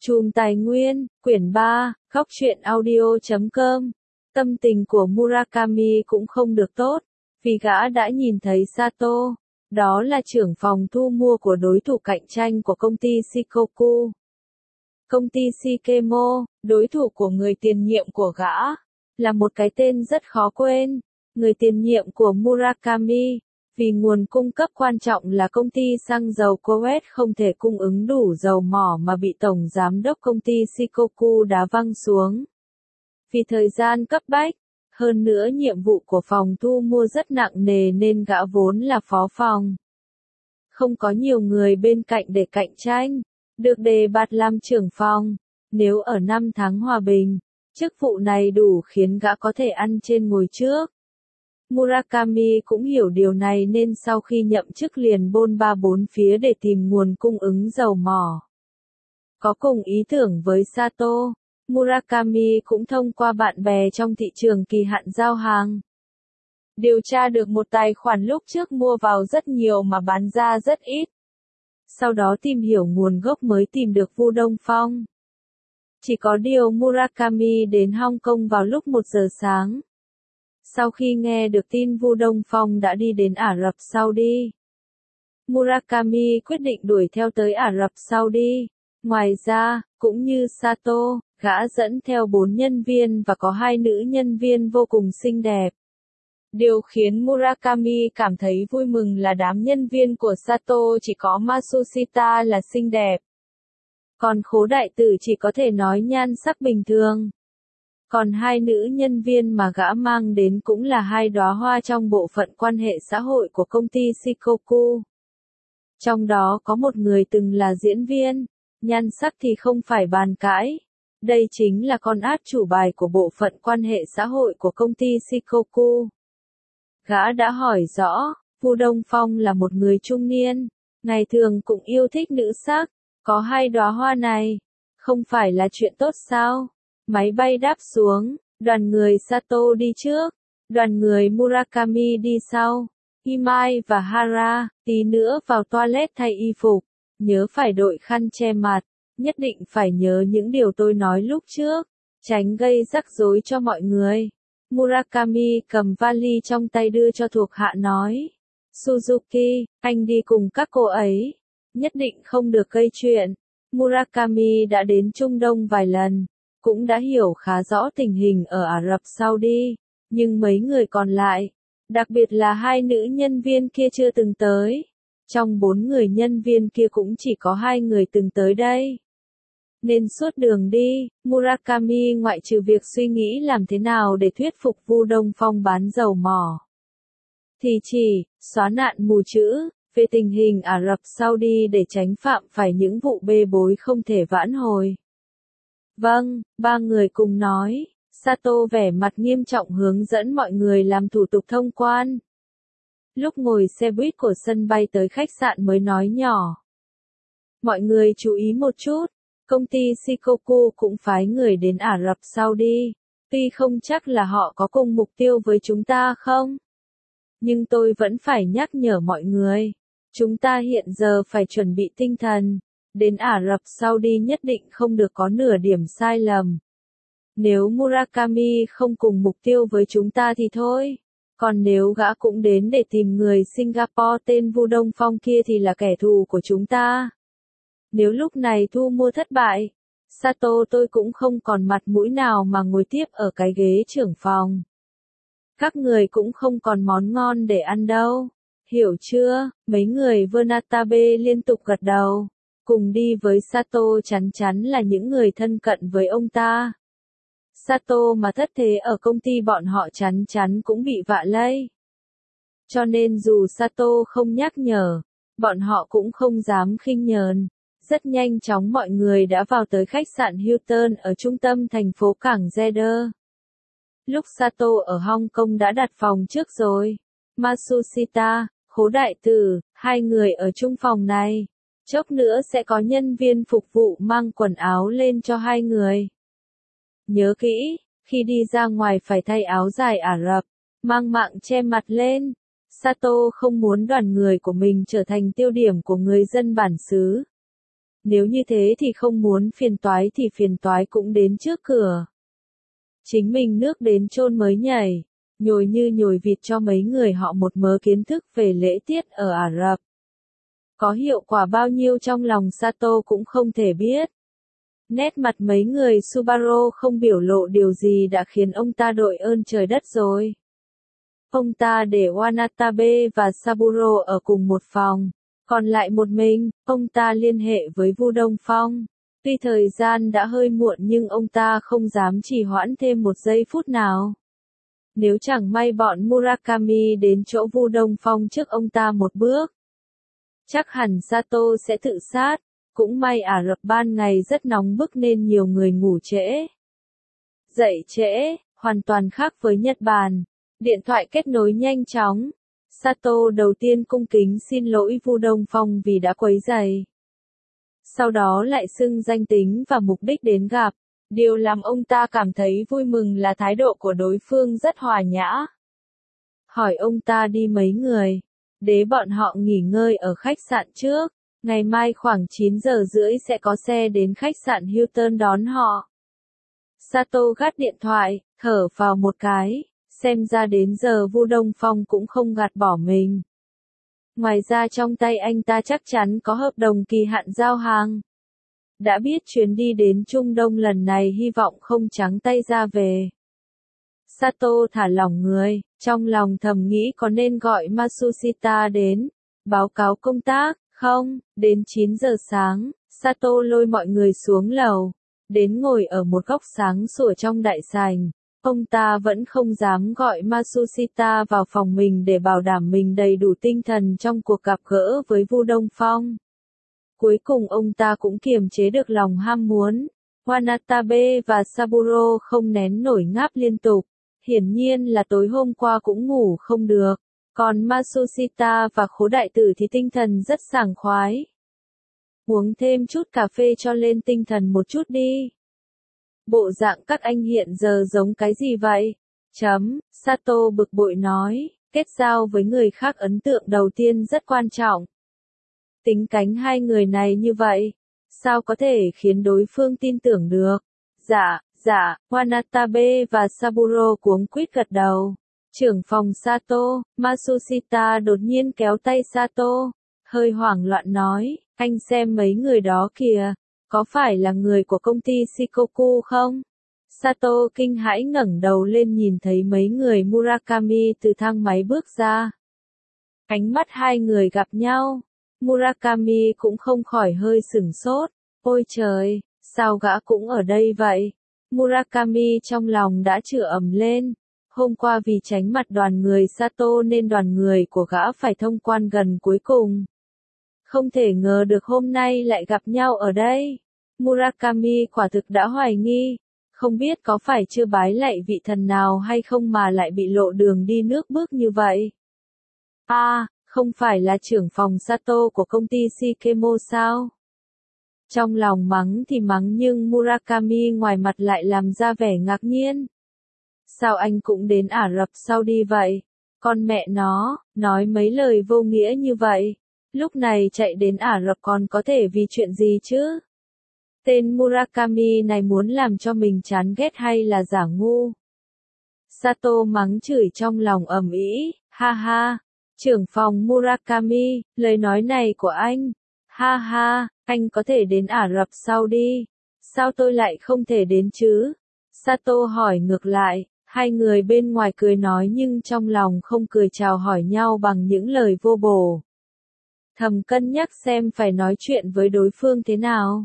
Chùm Tài Nguyên, quyển 3, góc truyện audio.com. Tâm tình của Murakami cũng không được tốt, vì gã đã nhìn thấy Sato, đó là trưởng phòng thu mua của đối thủ cạnh tranh của công ty Shikoku. Công ty Shikemo, đối thủ của người tiền nhiệm của gã, là một cái tên rất khó quên, người tiền nhiệm của Murakami. Vì nguồn cung cấp quan trọng là công ty xăng dầu Coet không thể cung ứng đủ dầu mỏ mà bị tổng giám đốc công ty Shikoku đá văng xuống. Vì thời gian cấp bách, hơn nữa nhiệm vụ của phòng thu mua rất nặng nề nên gã vốn là phó phòng. Không có nhiều người bên cạnh để cạnh tranh, được đề bạt làm trưởng phòng. Nếu ở năm tháng hòa bình, chức vụ này đủ khiến gã có thể ăn trên ngồi trước. Murakami cũng hiểu điều này nên sau khi nhậm chức liền bôn ba bốn phía để tìm nguồn cung ứng dầu mỏ. Có cùng ý tưởng với Sato, Murakami cũng thông qua bạn bè trong thị trường kỳ hạn giao hàng. Điều tra được một tài khoản lúc trước mua vào rất nhiều mà bán ra rất ít. Sau đó tìm hiểu nguồn gốc mới tìm được Vu Đông Phong. Chỉ có điều Murakami đến Hong Kong vào lúc 1 giờ sáng. Sau khi nghe được tin Vu Đông Phong đã đi đến Ả Rập Saudi, Murakami quyết định đuổi theo tới Ả Rập Saudi. Ngoài ra, cũng như Sato, gã dẫn theo 4 nhân viên và có 2 nữ nhân viên vô cùng xinh đẹp. Điều khiến Murakami cảm thấy vui mừng là đám nhân viên của Sato chỉ có Matsushita là xinh đẹp. Còn Khố đại tử chỉ có thể nói nhan sắc bình thường. Còn 2 nữ nhân viên mà gã mang đến cũng là 2 đóa hoa trong bộ phận quan hệ xã hội của công ty Shikoku. Trong đó có một người từng là diễn viên, nhan sắc thì không phải bàn cãi. Đây chính là con át chủ bài của bộ phận quan hệ xã hội của công ty Shikoku. Gã đã hỏi rõ, Vu Đông Phong là một người trung niên, ngày thường cũng yêu thích nữ sắc, có 2 đóa hoa này, không phải là chuyện tốt sao? Máy bay đáp xuống, đoàn người Sato đi trước, đoàn người Murakami đi sau. Imai và Hara, tí nữa vào toilet thay y phục, nhớ phải đội khăn che mặt, nhất định phải nhớ những điều tôi nói lúc trước, tránh gây rắc rối cho mọi người. Murakami cầm vali trong tay đưa cho thuộc hạ nói, Suzuki, anh đi cùng các cô ấy, nhất định không được gây chuyện. Murakami đã đến Trung Đông vài lần, cũng đã hiểu khá rõ tình hình ở Ả Rập Saudi, nhưng mấy người còn lại, đặc biệt là 2 nữ nhân viên kia chưa từng tới. Trong 4 người nhân viên kia cũng chỉ có 2 người từng tới đây. Nên suốt đường đi, Murakami ngoại trừ việc suy nghĩ làm thế nào để thuyết phục Vu Đông Phong bán dầu mỏ, thì chỉ xóa nạn mù chữ về tình hình Ả Rập Saudi để tránh phạm phải những vụ bê bối không thể vãn hồi. Vâng, 3 người cùng nói. Sato vẻ mặt nghiêm trọng hướng dẫn mọi người làm thủ tục thông quan. Lúc ngồi xe buýt của sân bay tới khách sạn mới nói nhỏ. Mọi người chú ý một chút, công ty Shikoku cũng phái người đến Ả Rập Saudi, tuy không chắc là họ có cùng mục tiêu với chúng ta không. Nhưng tôi vẫn phải nhắc nhở mọi người, chúng ta hiện giờ phải chuẩn bị tinh thần, đến Ả Rập Saudi nhất định không được có nửa điểm sai lầm. Nếu Murakami không cùng mục tiêu với chúng ta thì thôi, còn nếu gã cũng đến để tìm người Singapore tên Vu Đông Phong kia thì là kẻ thù của chúng ta. Nếu lúc này thu mua thất bại, Sato tôi cũng không còn mặt mũi nào mà ngồi tiếp ở cái ghế trưởng phòng. Các người cũng không còn món ngon để ăn đâu, hiểu chưa? Mấy người Vernatabe liên tục gật đầu, cùng đi với Sato chắn chắn là những người thân cận với ông ta. Sato mà thất thế ở công ty bọn họ chắn chắn cũng bị vạ lây. Cho nên dù Sato không nhắc nhở, bọn họ cũng không dám khinh nhờn. Rất nhanh chóng mọi người đã vào tới khách sạn Hilton ở trung tâm thành phố cảng Jeddah. Lúc Sato ở Hong Kong đã đặt phòng trước rồi. Matsushita, Khố đại tử, 2 người ở chung phòng này. Chốc nữa sẽ có nhân viên phục vụ mang quần áo lên cho 2 người. Nhớ kỹ, khi đi ra ngoài phải thay áo dài Ả Rập, mang mạng che mặt lên. Sato không muốn đoàn người của mình trở thành tiêu điểm của người dân bản xứ. Nếu như thế thì không muốn phiền toái thì phiền toái cũng đến trước cửa. Chính mình nước đến chôn mới nhảy, nhồi như nhồi vịt cho mấy người họ một mớ kiến thức về lễ tiết ở Ả Rập. Có hiệu quả bao nhiêu trong lòng Sato cũng không thể biết. Nét mặt mấy người Subaru không biểu lộ điều gì đã khiến ông ta đội ơn trời đất rồi. Ông ta để Wanatabe và Saburo ở cùng một phòng, còn lại một mình, ông ta liên hệ với Vu Đông Phong. Tuy thời gian đã hơi muộn nhưng ông ta không dám trì hoãn thêm một giây phút nào. Nếu chẳng may bọn Murakami đến chỗ Vu Đông Phong trước ông ta một bước, chắc hẳn Sato sẽ tự sát. Cũng may Ả Rập ban ngày rất nóng bức nên nhiều người ngủ trễ. Dậy trễ, hoàn toàn khác với Nhật Bản. Điện thoại kết nối nhanh chóng. Sato đầu tiên cung kính xin lỗi Vu Đông Phong vì đã quấy rầy. Sau đó lại xưng danh tính và mục đích đến gặp. Điều làm ông ta cảm thấy vui mừng là thái độ của đối phương rất hòa nhã. Hỏi ông ta đi mấy người. Để bọn họ nghỉ ngơi ở khách sạn trước. Ngày mai khoảng 9 giờ rưỡi sẽ có xe đến khách sạn Hilton đón họ. Sato gác điện thoại, thở vào một cái. Xem ra đến giờ Vu Đông Phong cũng không gạt bỏ mình. Ngoài ra trong tay anh ta chắc chắn có hợp đồng kỳ hạn giao hàng. Đã biết chuyến đi đến Trung Đông lần này hy vọng không trắng tay ra về. Sato thả lỏng người, trong lòng thầm nghĩ có nên gọi Matsushita đến, báo cáo công tác, không, đến 9 giờ sáng, Sato lôi mọi người xuống lầu, đến ngồi ở một góc sáng sủa trong đại sảnh. Ông ta vẫn không dám gọi Matsushita vào phòng mình để bảo đảm mình đầy đủ tinh thần trong cuộc gặp gỡ với Vu Đông Phong. Cuối cùng ông ta cũng kiềm chế được lòng ham muốn. Wanatabe và Saburo không nén nổi ngáp liên tục. Hiển nhiên là tối hôm qua cũng ngủ không được. Còn Matsushita và Khố Đại Tử thì tinh thần rất sảng khoái. Uống thêm chút cà phê cho lên tinh thần một chút đi. Bộ dạng các anh hiện giờ giống cái gì vậy? Sato bực bội nói, kết giao với người khác ấn tượng đầu tiên rất quan trọng. Tính cánh hai người này như vậy, sao có thể khiến đối phương tin tưởng được? Dạ, Wanatabe và Saburo cuống quýt gật đầu. Trưởng phòng Sato, Matsushita đột nhiên kéo tay Sato, hơi hoảng loạn nói, anh xem mấy người đó kìa, có phải là người của công ty Shikoku không? Sato kinh hãi ngẩng đầu lên nhìn thấy mấy người Murakami từ thang máy bước ra. Ánh mắt hai người gặp nhau, Murakami cũng không khỏi hơi sửng sốt, ôi trời, sao gã cũng ở đây vậy? Murakami trong lòng đã chửa ầm lên. Hôm qua vì tránh mặt đoàn người Sato nên đoàn người của gã phải thông quan gần cuối cùng. Không thể ngờ được hôm nay lại gặp nhau ở đây. Murakami quả thực đã hoài nghi. Không biết có phải chưa bái lạy vị thần nào hay không mà lại bị lộ đường đi nước bước như vậy. Không phải là trưởng phòng Sato của công ty Shikemo sao? Trong lòng mắng thì mắng nhưng Murakami ngoài mặt lại làm ra vẻ ngạc nhiên. Sao anh cũng đến Ả Rập Saudi vậy? Con mẹ nó, nói mấy lời vô nghĩa như vậy. Lúc này chạy đến Ả Rập còn có thể vì chuyện gì chứ? Tên Murakami này muốn làm cho mình chán ghét hay là giả ngu? Sato mắng chửi trong lòng ầm ĩ, ha ha. Trưởng phòng Murakami, lời nói này của anh. Ha ha, anh có thể đến Ả Rập Saudi. Sao tôi lại không thể đến chứ? Sato hỏi ngược lại. Hai người bên ngoài cười nói nhưng trong lòng không cười chào hỏi nhau bằng những lời vô bổ. Thầm cân nhắc xem phải nói chuyện với đối phương thế nào.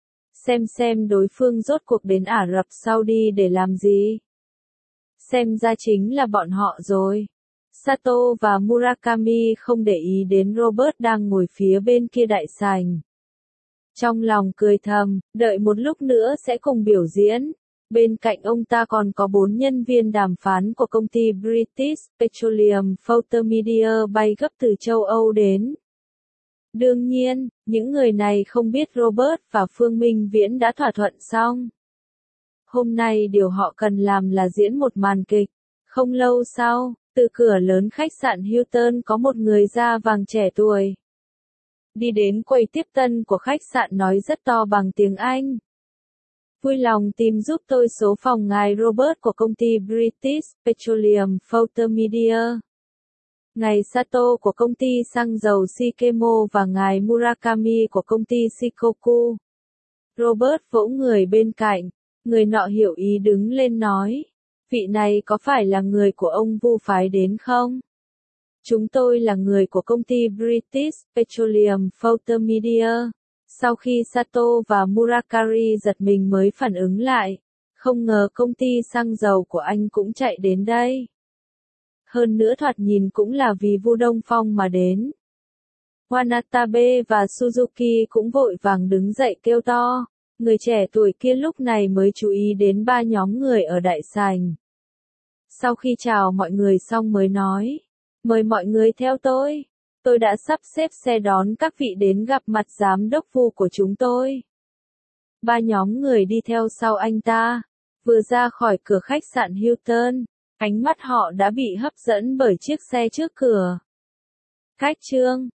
Xem đối phương rốt cuộc đến Ả Rập Saudi để làm gì. Xem ra chính là bọn họ rồi. Sato và Murakami không để ý đến Robert đang ngồi phía bên kia đại sảnh. Trong lòng cười thầm, đợi một lúc nữa sẽ cùng biểu diễn. Bên cạnh ông ta còn có 4 nhân viên đàm phán của công ty British Petroleum Photomedia bay gấp từ châu Âu đến. Đương nhiên, những người này không biết Robert và Phương Minh Viễn đã thỏa thuận xong. Hôm nay điều họ cần làm là diễn một màn kịch. Không lâu sau, từ cửa lớn khách sạn Hilton có một người da vàng trẻ tuổi. đi đến quầy tiếp tân của khách sạn nói rất to bằng tiếng Anh. Vui lòng tìm giúp tôi số phòng ngài Robert của công ty British Petroleum Filter Media. Ngài Sato của công ty xăng dầu Shikemo và ngài Murakami của công ty Shikoku. Robert vỗ người bên cạnh, người nọ hiểu ý đứng lên nói, vị này có phải là người của ông Vu phái đến không? Chúng tôi là người của công ty British Petroleum Filter Media. Sau khi Sato và Murakami giật mình mới phản ứng lại, không ngờ công ty xăng dầu của anh cũng chạy đến đây. Hơn nữa thoạt nhìn cũng là vì Vu Đông Phong mà đến. Wanatabe và Suzuki cũng vội vàng đứng dậy kêu to, người trẻ tuổi kia lúc này mới chú ý đến ba nhóm người ở đại sảnh. Sau khi chào mọi người xong mới nói, mời mọi người theo tôi đã sắp xếp xe đón các vị đến gặp mặt giám đốc Vu của chúng tôi. Ba nhóm người đi theo sau anh ta, vừa ra khỏi cửa khách sạn Hilton, ánh mắt họ đã bị hấp dẫn bởi chiếc xe trước cửa. Khách trương,